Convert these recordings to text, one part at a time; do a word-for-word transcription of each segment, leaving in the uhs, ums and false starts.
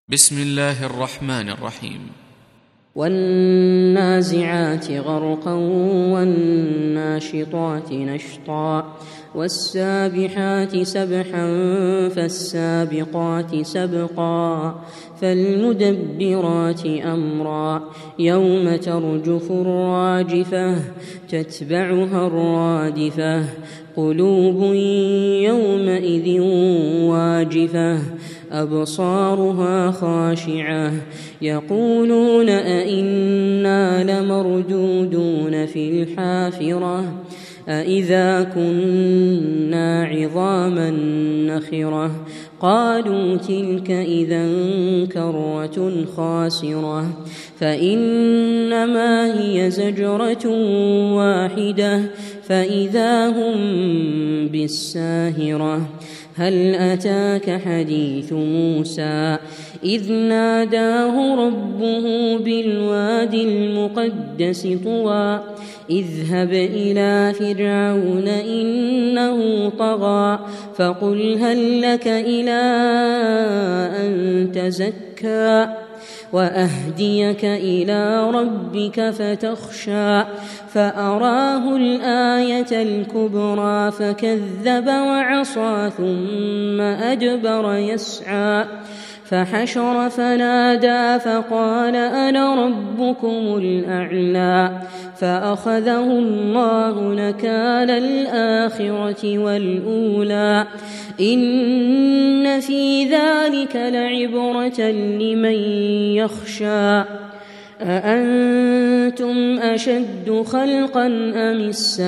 بسم الله الرحمن الرحيم. والنازعات غرقا والناشطات نشطا والسابحات سبحا فالسابقات سبقا فالمدبرات أمرا يوم ترجف الراجفة تتبعها الرادفة قلوب يومئذ واجفة أبصارها خاشعة يقولون أئنا لمردودون في الحافرة أئذا كنا عظاما نخرة قالوا تلك إذا كرة خاسرة فإنما هي زجرة واحدة فإذا هم بالساهرة هل أتاك حديث موسى إذ ناداه ربه بالوادي المقدس طوى اذهب إلى فرعون إنه طغى فقل هل لك إلى أن تزكى وأهديك إلى ربك فتخشى فأراه الآية الكبرى فكذب وعصى ثم أدبر يسعى فحشر فنادى فقال أنا ربكم الأعلى فأخذه الله نكال الآخرة والأولى إن في ذلك لعبرة لمن يخشى أأنتم أشد خلقا أم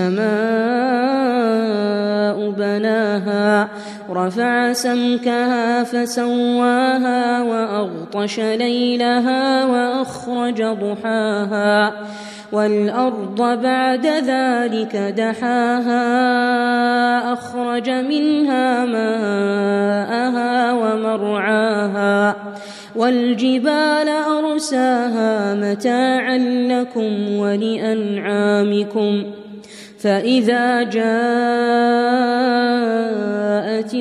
السماء بناها رفع سمكها فسواها وأغطش ليلها وأخرج ضحاها والأرض بعد ذلك دحاها أخرج منها ماءها ومرعاها والجبال أرساها متاعا لكم ولأنعامكم فإذا جاءت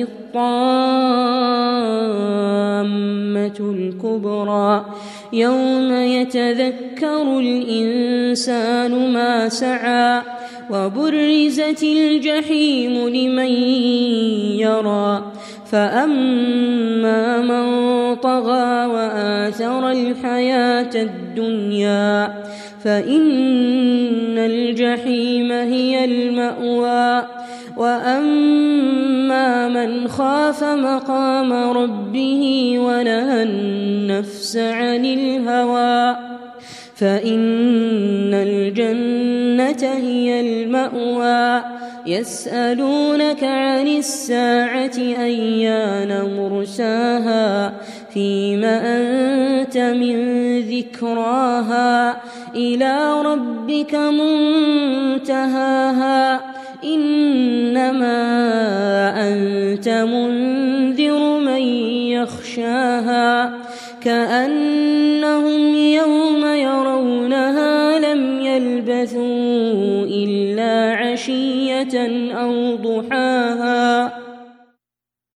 الطامة الكبرى يوم يتذكر الإنسان ما سعى وبرزت الجحيم لمن يرى فأما من طغى وآثر الحياة الدنيا فإن الجحيم هي المأوى وأما من خاف مقام ربه ونهى النفس عن الهوى فإن الجنة هي المأوى يسألونك عن الساعة أيان مرساها فيم أنت من ذكراها إلى ربك منتهاها إنما أنت منذر من يخشاها كأنهم يوم يرونها لم يلبثوا إلا عشية أو ضحاها.